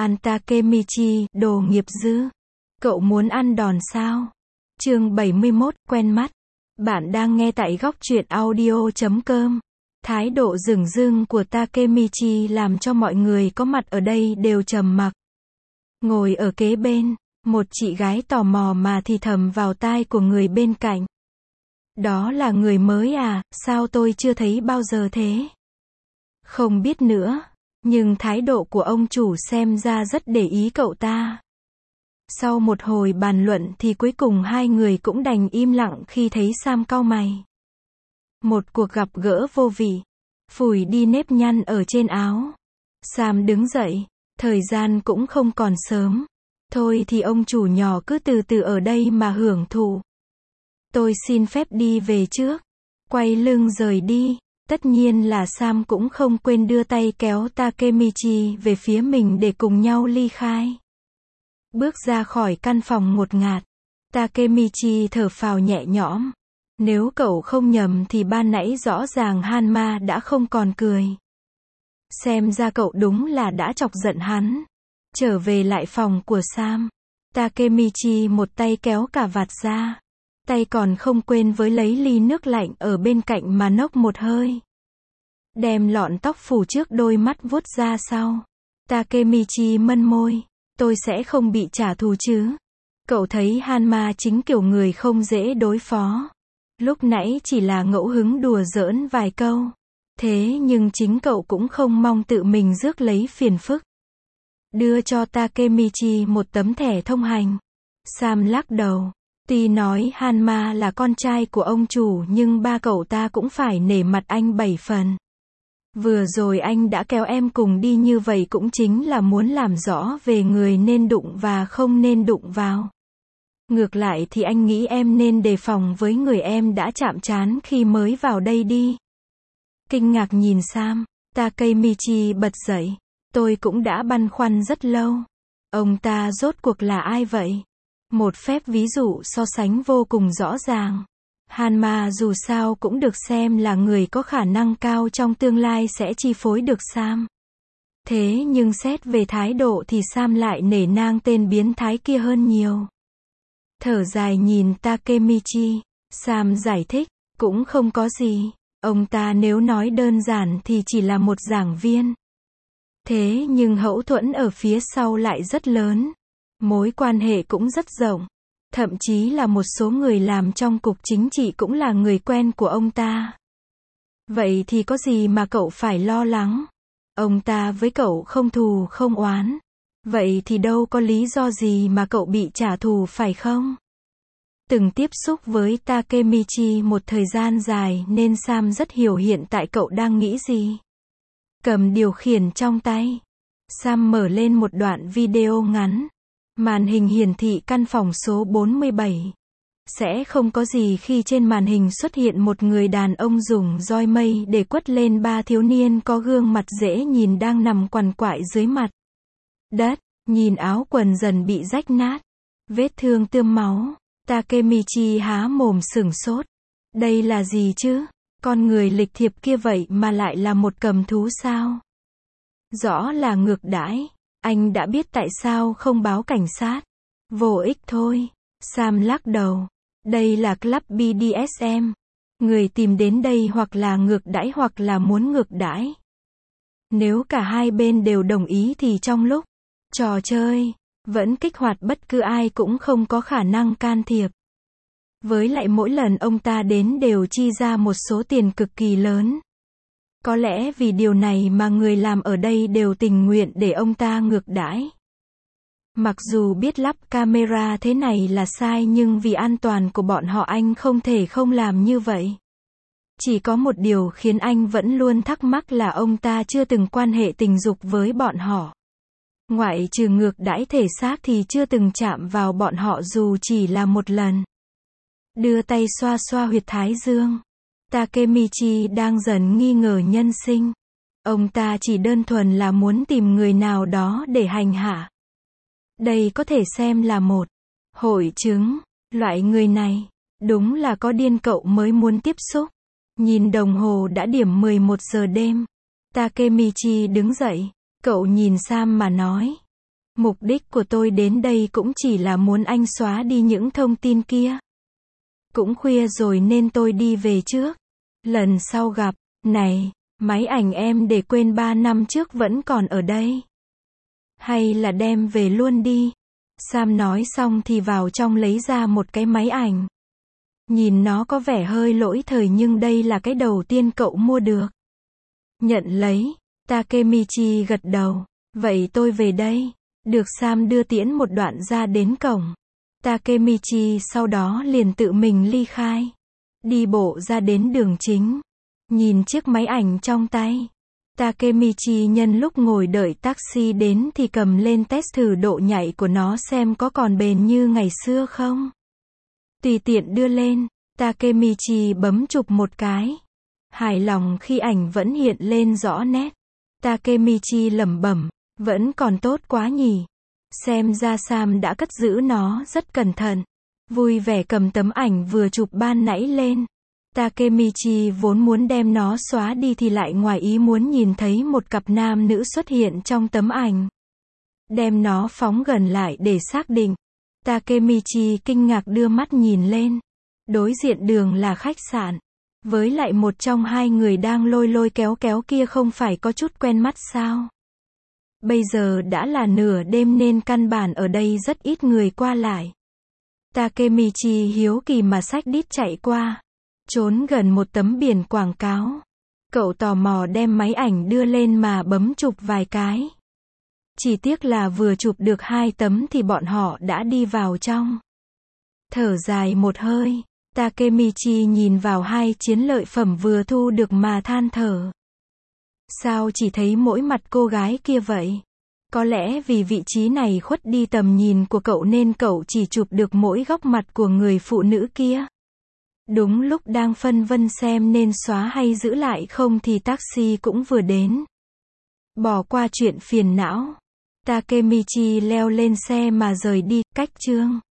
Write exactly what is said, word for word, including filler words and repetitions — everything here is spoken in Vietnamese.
Ăn Takemichi, đồ nghiệp dư. Cậu muốn ăn đòn sao? Chương bảy mươi mốt, quen mắt. Bạn đang nghe tại góc truyện audio chấm com. Thái độ dửng dưng của Takemichi làm cho mọi người có mặt ở đây đều trầm mặc. Ngồi ở kế bên, một chị gái tò mò mà thì thầm vào tai của người bên cạnh. Đó là người mới à, sao tôi chưa thấy bao giờ thế? Không biết nữa, nhưng thái độ của ông chủ xem ra rất để ý cậu ta. Sau một hồi bàn luận thì cuối cùng hai người cũng đành im lặng khi thấy Sam cau mày. Một cuộc gặp gỡ vô vị, phủi đi nếp nhăn ở trên áo. Sam đứng dậy, thời gian cũng không còn sớm. Thôi thì ông chủ nhỏ cứ từ từ ở đây mà hưởng thụ. Tôi xin phép đi về trước. Quay lưng rời đi. Tất nhiên là Sam cũng không quên đưa tay kéo Takemichi về phía mình để cùng nhau ly khai. Bước ra khỏi căn phòng ngột ngạt, Takemichi thở phào nhẹ nhõm. Nếu cậu không nhầm thì ban nãy rõ ràng Hanma đã không còn cười. Xem ra cậu đúng là đã chọc giận hắn. Trở về lại phòng của Sam, Takemichi một tay kéo cà vạt ra. Tay còn không quên với lấy ly nước lạnh ở bên cạnh mà nốc một hơi. Đem lọn tóc phủ trước đôi mắt vuốt ra sau. Takemichi mân môi. Tôi sẽ không bị trả thù chứ. Cậu thấy Hanma chính kiểu người không dễ đối phó. Lúc nãy chỉ là ngẫu hứng đùa giỡn vài câu. Thế nhưng chính cậu cũng không mong tự mình rước lấy phiền phức. Đưa cho Takemichi một tấm thẻ thông hành. Sam lắc đầu. Tuy nói Hanma là con trai của ông chủ nhưng ba cậu ta cũng phải nể mặt anh bảy phần. Vừa rồi anh đã kéo em cùng đi như vậy cũng chính là muốn làm rõ về người nên đụng và không nên đụng vào. Ngược lại thì anh nghĩ em nên đề phòng với người em đã chạm trán khi mới vào đây đi. Kinh ngạc nhìn Sam, Takemichi bật dậy. Tôi cũng đã băn khoăn rất lâu. Ông ta rốt cuộc là ai vậy? Một phép ví dụ so sánh vô cùng rõ ràng. Hanma dù sao cũng được xem là người có khả năng cao trong tương lai sẽ chi phối được Sam. Thế nhưng xét về thái độ thì Sam lại nể nang tên biến thái kia hơn nhiều. Thở dài nhìn Takemichi, Sam giải thích, cũng không có gì. Ông ta nếu nói đơn giản thì chỉ là một giảng viên. Thế nhưng hậu thuẫn ở phía sau lại rất lớn. Mối quan hệ cũng rất rộng. Thậm chí là một số người làm trong cục chính trị cũng là người quen của ông ta. Vậy thì có gì mà cậu phải lo lắng? Ông ta với cậu không thù không oán. Vậy thì đâu có lý do gì mà cậu bị trả thù phải không? Từng tiếp xúc với Takemichi một thời gian dài nên Sam rất hiểu hiện tại cậu đang nghĩ gì. Cầm điều khiển trong tay, Sam mở lên một đoạn video ngắn. Màn hình hiển thị căn phòng số bốn mươi bảy. Sẽ không có gì khi trên màn hình xuất hiện một người đàn ông dùng roi mây để quất lên ba thiếu niên có gương mặt dễ nhìn đang nằm quằn quại dưới mặt đất, nhìn áo quần dần bị rách nát, vết thương tươm máu. Takemichi há mồm sửng sốt. Đây là gì chứ? Con người lịch thiệp kia vậy mà lại là một cầm thú sao? Rõ là ngược đãi. Anh đã biết tại sao không báo cảnh sát. Vô ích thôi. Sam lắc đầu. Đây là club bê đê ét em. Người tìm đến đây hoặc là ngược đãi hoặc là muốn ngược đãi. Nếu cả hai bên đều đồng ý thì trong lúc trò chơi vẫn kích hoạt bất cứ ai cũng không có khả năng can thiệp. Với lại mỗi lần ông ta đến đều chi ra một số tiền cực kỳ lớn. Có lẽ vì điều này mà người làm ở đây đều tình nguyện để ông ta ngược đãi. Mặc dù biết lắp camera thế này là sai nhưng vì an toàn của bọn họ anh không thể không làm như vậy. Chỉ có một điều khiến anh vẫn luôn thắc mắc là ông ta chưa từng quan hệ tình dục với bọn họ. Ngoại trừ ngược đãi thể xác thì chưa từng chạm vào bọn họ dù chỉ là một lần. Đưa tay xoa xoa huyệt thái dương. Takemichi đang dần nghi ngờ nhân sinh. Ông ta chỉ đơn thuần là muốn tìm người nào đó để hành hạ. Đây có thể xem là một hội chứng. Loại người này, đúng là có điên cậu mới muốn tiếp xúc. Nhìn đồng hồ đã điểm mười một giờ đêm. Takemichi đứng dậy. Cậu nhìn Sam mà nói. Mục đích của tôi đến đây cũng chỉ là muốn anh xóa đi những thông tin kia. Cũng khuya rồi nên tôi đi về trước. Lần sau gặp, này, máy ảnh em để quên ba năm trước vẫn còn ở đây. Hay là đem về luôn đi. Sam nói xong thì vào trong lấy ra một cái máy ảnh. Nhìn nó có vẻ hơi lỗi thời nhưng đây là cái đầu tiên cậu mua được. Nhận lấy, Takemichi gật đầu. Vậy tôi về đây. Được Sam đưa tiễn một đoạn ra đến cổng. Takemichi sau đó liền tự mình ly khai. Đi bộ ra đến đường chính. Nhìn chiếc máy ảnh trong tay. Takemichi nhân lúc ngồi đợi taxi đến thì cầm lên test thử độ nhạy của nó xem có còn bền như ngày xưa không. Tùy tiện đưa lên, Takemichi bấm chụp một cái. Hài lòng khi ảnh vẫn hiện lên rõ nét. Takemichi lẩm bẩm, vẫn còn tốt quá nhỉ. Xem ra Sam đã cất giữ nó rất cẩn thận. Vui vẻ cầm tấm ảnh vừa chụp ban nãy lên. Takemichi vốn muốn đem nó xóa đi thì lại ngoài ý muốn nhìn thấy một cặp nam nữ xuất hiện trong tấm ảnh. Đem nó phóng gần lại để xác định. Takemichi kinh ngạc đưa mắt nhìn lên. Đối diện đường là khách sạn. Với lại một trong hai người đang lôi lôi kéo kéo kia không phải có chút quen mắt sao? Bây giờ đã là nửa đêm nên căn bản ở đây rất ít người qua lại. Takemichi hiếu kỳ mà xách đít chạy qua. Trốn gần một tấm biển quảng cáo. Cậu tò mò đem máy ảnh đưa lên mà bấm chụp vài cái. Chỉ tiếc là vừa chụp được hai tấm thì bọn họ đã đi vào trong. Thở dài một hơi, Takemichi nhìn vào hai chiến lợi phẩm vừa thu được mà than thở. Sao chỉ thấy mỗi mặt cô gái kia vậy? Có lẽ vì vị trí này khuất đi tầm nhìn của cậu nên cậu chỉ chụp được mỗi góc mặt của người phụ nữ kia. Đúng lúc đang phân vân xem nên xóa hay giữ lại không thì taxi cũng vừa đến. Bỏ qua chuyện phiền não. Takemichi leo lên xe mà rời đi, cách chương.